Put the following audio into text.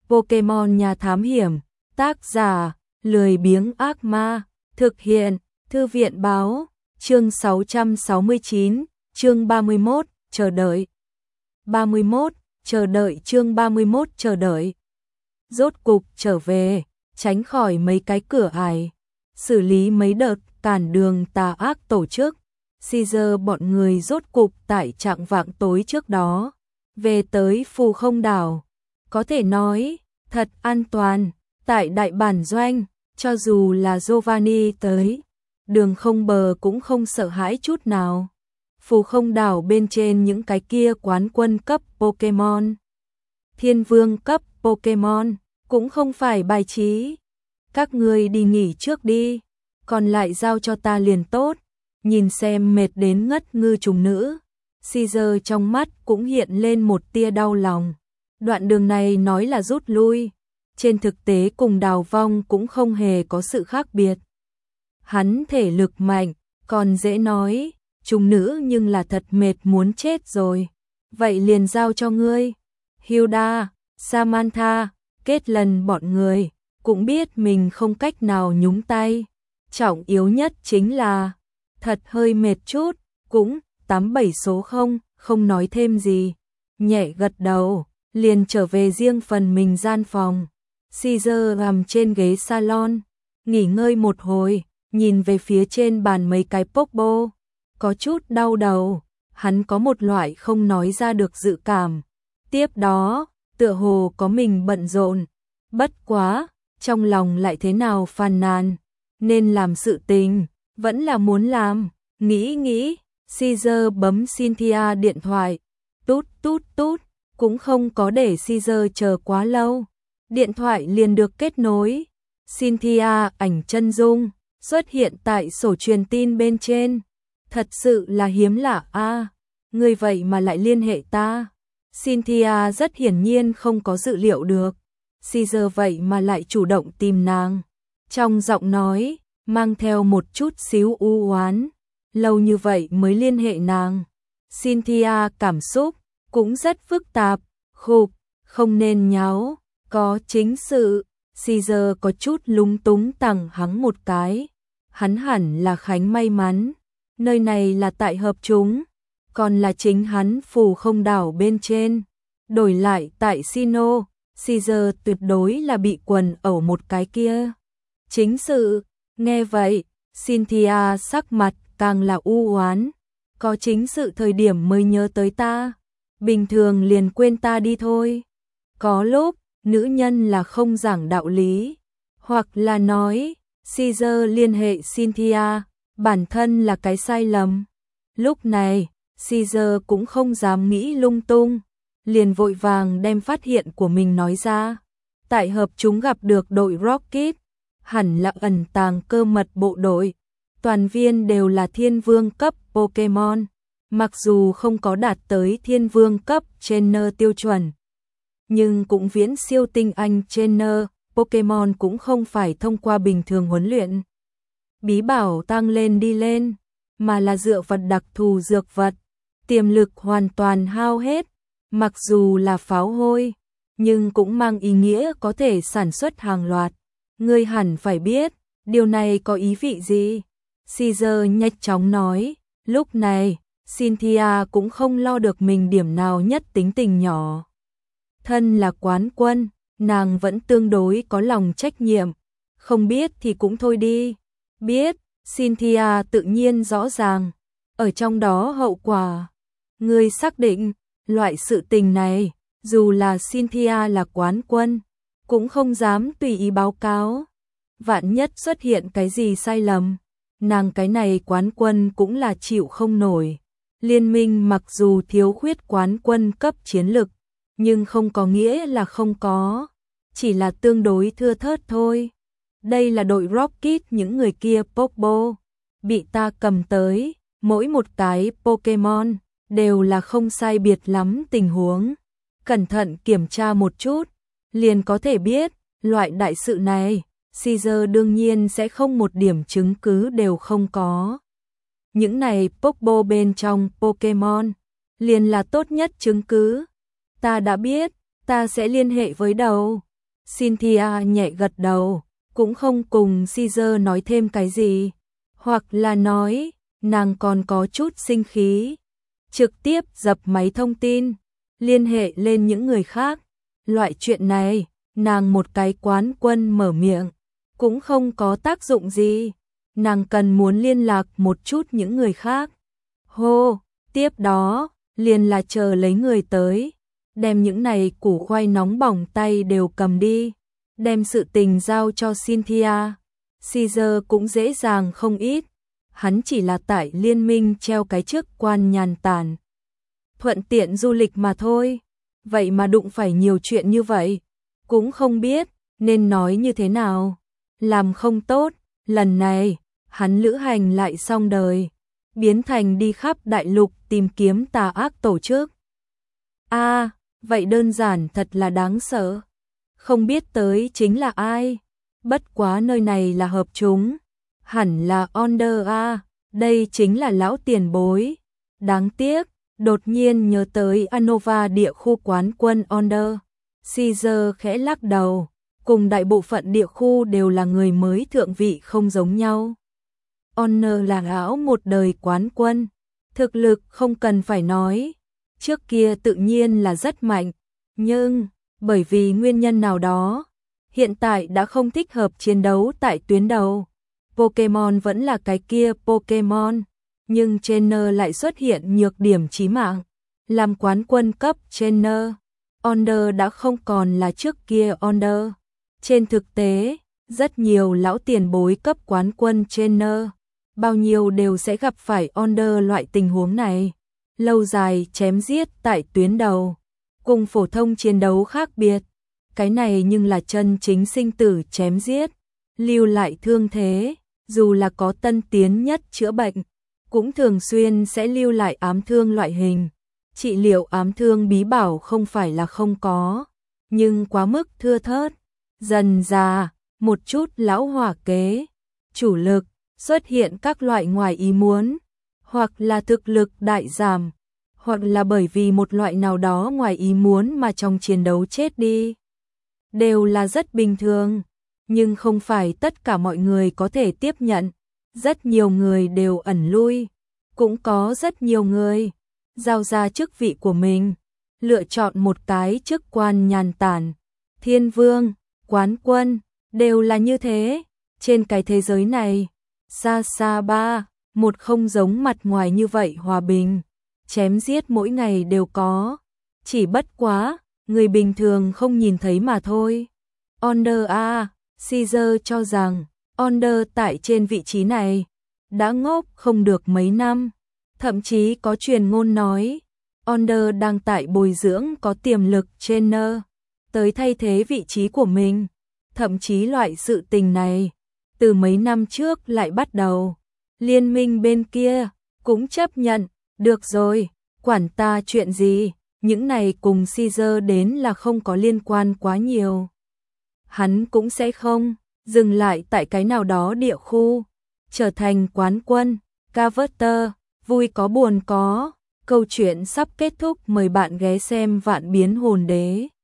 Pokemon nhà thám hiểm, tác giả, lười biếng ác ma, thực hiện, thư viện báo, chương 669, chương 31, chờ đợi. 31, chờ đợi chương 31 chờ đợi. Rốt cục trở về, tránh khỏi mấy cái cửa ải, xử lý mấy đợt cản đường tà ác tổ chức. Caesar bọn người rốt cục tại trạng vạng tối trước đó, về tới Phù Không Đảo. Có thể nói, thật an toàn, tại đại bản doanh, cho dù là Giovanni tới, đường không bờ cũng không sợ hãi chút nào. Phù Không Đảo bên trên những cái kia quán quân cấp Pokemon, thiên vương cấp Pokemon, cũng không phải bài trí. Các người đi nghỉ trước đi, còn lại giao cho ta liền tốt. Nhìn xem mệt đến ngất ngư trùng nữ, Caesar trong mắt cũng hiện lên một tia đau lòng. Đoạn đường này nói là rút lui, trên thực tế cùng Đào Vong cũng không hề có sự khác biệt. Hắn thể lực mạnh, còn dễ nói, trùng nữ nhưng là thật mệt muốn chết rồi. Vậy liền giao cho ngươi. Hilda, Samantha, Kết Lần bọn người, cũng biết mình không cách nào nhúng tay. Trọng yếu nhất chính là thật hơi mệt chút, cũng 87 số không nói thêm gì. Nhẹ gật đầu, liền trở về riêng phần mình gian phòng. Caesar nằm trên ghế salon, nghỉ ngơi một hồi, nhìn về phía trên bàn mấy cái Pokeball, có chút đau đầu, hắn có một loại không nói ra được dự cảm. Tiếp đó, tựa hồ có mình bận rộn, bất quá, trong lòng lại thế nào phàn nàn, nên làm sự tình, vẫn là muốn làm. Nghĩ, Caesar bấm Cynthia điện thoại, tút tút tút, cũng không có để Caesar chờ quá lâu. Điện thoại liền được kết nối. Cynthia ảnh chân dung xuất hiện tại sổ truyền tin bên trên. Thật sự là hiếm lạ a, người vậy mà lại liên hệ ta. Cynthia rất hiển nhiên không có dự liệu được Caesar vậy mà lại chủ động tìm nàng. Trong giọng nói mang theo một chút xíu u oán. Lâu như vậy mới liên hệ nàng. Cynthia cảm xúc cũng rất phức tạp. Khục, không nên nháo, có chính sự. Caesar có chút lúng túng tằng hắng một cái. Hắn hẳn là Khánh may mắn, nơi này là tại hợp chúng, còn là chính hắn Phù Không Đảo bên trên. Đổi lại tại Sinnoh, Caesar tuyệt đối là bị quần ẩu một cái kia. Chính sự, nghe vậy, Cynthia sắc mặt càng là u oán. Có chính sự thời điểm mới nhớ tới ta, bình thường liền quên ta đi thôi. Có lúc, nữ nhân là không giảng đạo lý, hoặc là nói, Caesar liên hệ Cynthia, bản thân là cái sai lầm. Lúc này, Caesar cũng không dám nghĩ lung tung, liền vội vàng đem phát hiện của mình nói ra. Tại hợp chúng gặp được đội Rocket, hẳn là ẩn tàng cơ mật bộ đội. Toàn viên đều là thiên vương cấp Pokemon, mặc dù không có đạt tới thiên vương cấp trainer tiêu chuẩn, nhưng cũng viễn siêu tinh anh trainer. Pokemon cũng không phải thông qua bình thường huấn luyện, bí bảo tăng lên đi lên, mà là dựa vật đặc thù dược vật, tiềm lực hoàn toàn hao hết. Mặc dù là pháo hôi, nhưng cũng mang ý nghĩa có thể sản xuất hàng loạt. Ngươi hẳn phải biết, điều này có ý vị gì? Caesar nhanh chóng nói. Lúc này, Cynthia cũng không lo được mình điểm nào nhất tính tình nhỏ. Thân là quán quân, nàng vẫn tương đối có lòng trách nhiệm. Không biết thì cũng thôi đi. Biết, Cynthia tự nhiên rõ ràng. Ở trong đó hậu quả. Ngươi xác định, loại sự tình này, dù là Cynthia là quán quân, cũng không dám tùy ý báo cáo. Vạn nhất xuất hiện cái gì sai lầm, nàng cái này quán quân cũng là chịu không nổi. Liên minh mặc dù thiếu khuyết quán quân cấp chiến lực, nhưng không có nghĩa là không có, chỉ là tương đối thưa thớt thôi. Đây là đội Rocket, những người kia Pokeball bị ta cầm tới, mỗi một cái Pokemon đều là không sai biệt lắm tình huống. Cẩn thận kiểm tra một chút, liền có thể biết, loại đại sự này, Caesar đương nhiên sẽ không một điểm chứng cứ đều không có. Những này Pokeball bên trong Pokemon, liền là tốt nhất chứng cứ. Ta đã biết, ta sẽ liên hệ với đầu. Cynthia nhẹ gật đầu, cũng không cùng Caesar nói thêm cái gì, hoặc là nói, nàng còn có chút sinh khí, trực tiếp dập máy thông tin, liên hệ lên những người khác. Loại chuyện này, nàng một cái quán quân mở miệng, cũng không có tác dụng gì, nàng cần muốn liên lạc một chút những người khác. Hô, tiếp đó, liền là chờ lấy người tới, đem những này củ khoai nóng bỏng tay đều cầm đi, đem sự tình giao cho Cynthia. Caesar cũng dễ dàng không ít, hắn chỉ là tại liên minh treo cái chức quan nhàn tản, thuận tiện du lịch mà thôi, vậy mà đụng phải nhiều chuyện như vậy, cũng không biết nên nói như thế nào, làm không tốt, lần này, hắn lữ hành lại xong đời, biến thành đi khắp đại lục tìm kiếm tà ác tổ chức. Vậy đơn giản thật là đáng sợ, không biết tới chính là ai, bất quá nơi này là hợp chúng, hẳn là Onder đây chính là lão tiền bối, đáng tiếc, đột nhiên nhớ tới Anova địa khu quán quân Onder. Caesar khẽ lắc đầu, cùng đại bộ phận địa khu đều là người mới thượng vị không giống nhau. Honor là lão một đời quán quân, thực lực không cần phải nói, trước kia tự nhiên là rất mạnh, nhưng bởi vì nguyên nhân nào đó, hiện tại đã không thích hợp chiến đấu tại tuyến đầu. Pokemon vẫn là cái kia Pokemon, nhưng trainer lại xuất hiện nhược điểm chí mạng, làm quán quân cấp trainer. Onder đã không còn là trước kia Onder. Trên thực tế, rất nhiều lão tiền bối cấp quán quân trainer, bao nhiêu đều sẽ gặp phải Onder loại tình huống này. Lâu dài chém giết tại tuyến đầu, cùng phổ thông chiến đấu khác biệt. Cái này nhưng là chân chính sinh tử chém giết, lưu lại thương thế, dù là có tân tiến nhất chữa bệnh, cũng thường xuyên sẽ lưu lại ám thương loại hình. Trị liệu ám thương bí bảo không phải là không có, nhưng quá mức thưa thớt. Dần dà, một chút lão hỏa kế, chủ lực, xuất hiện các loại ngoài ý muốn, hoặc là thực lực đại giảm, hoặc là bởi vì một loại nào đó ngoài ý muốn mà trong chiến đấu chết đi. Đều là rất bình thường, nhưng không phải tất cả mọi người có thể tiếp nhận. Rất nhiều người đều ẩn lui, cũng có rất nhiều người giao ra chức vị của mình, lựa chọn một cái chức quan nhàn tản. Thiên vương, quán quân, đều là như thế. Trên cái thế giới này, xa xa ba, một không giống mặt ngoài như vậy hòa bình, chém giết mỗi ngày đều có, chỉ bất quá, người bình thường không nhìn thấy mà thôi. Onder Caesar cho rằng, Onder tại trên vị trí này, đã ngốc không được mấy năm, thậm chí có truyền ngôn nói, Onder đang tại bồi dưỡng có tiềm lực trainer, tới thay thế vị trí của mình, thậm chí loại sự tình này, từ mấy năm trước lại bắt đầu. Liên minh bên kia, cũng chấp nhận, được rồi, quản ta chuyện gì, những này cùng Caesar đến là không có liên quan quá nhiều. Hắn cũng sẽ không dừng lại tại cái nào đó địa khu, trở thành quán quân. Carver, vui có buồn có, câu chuyện sắp kết thúc, mời bạn ghé xem Vạn Biến Hồn Đế.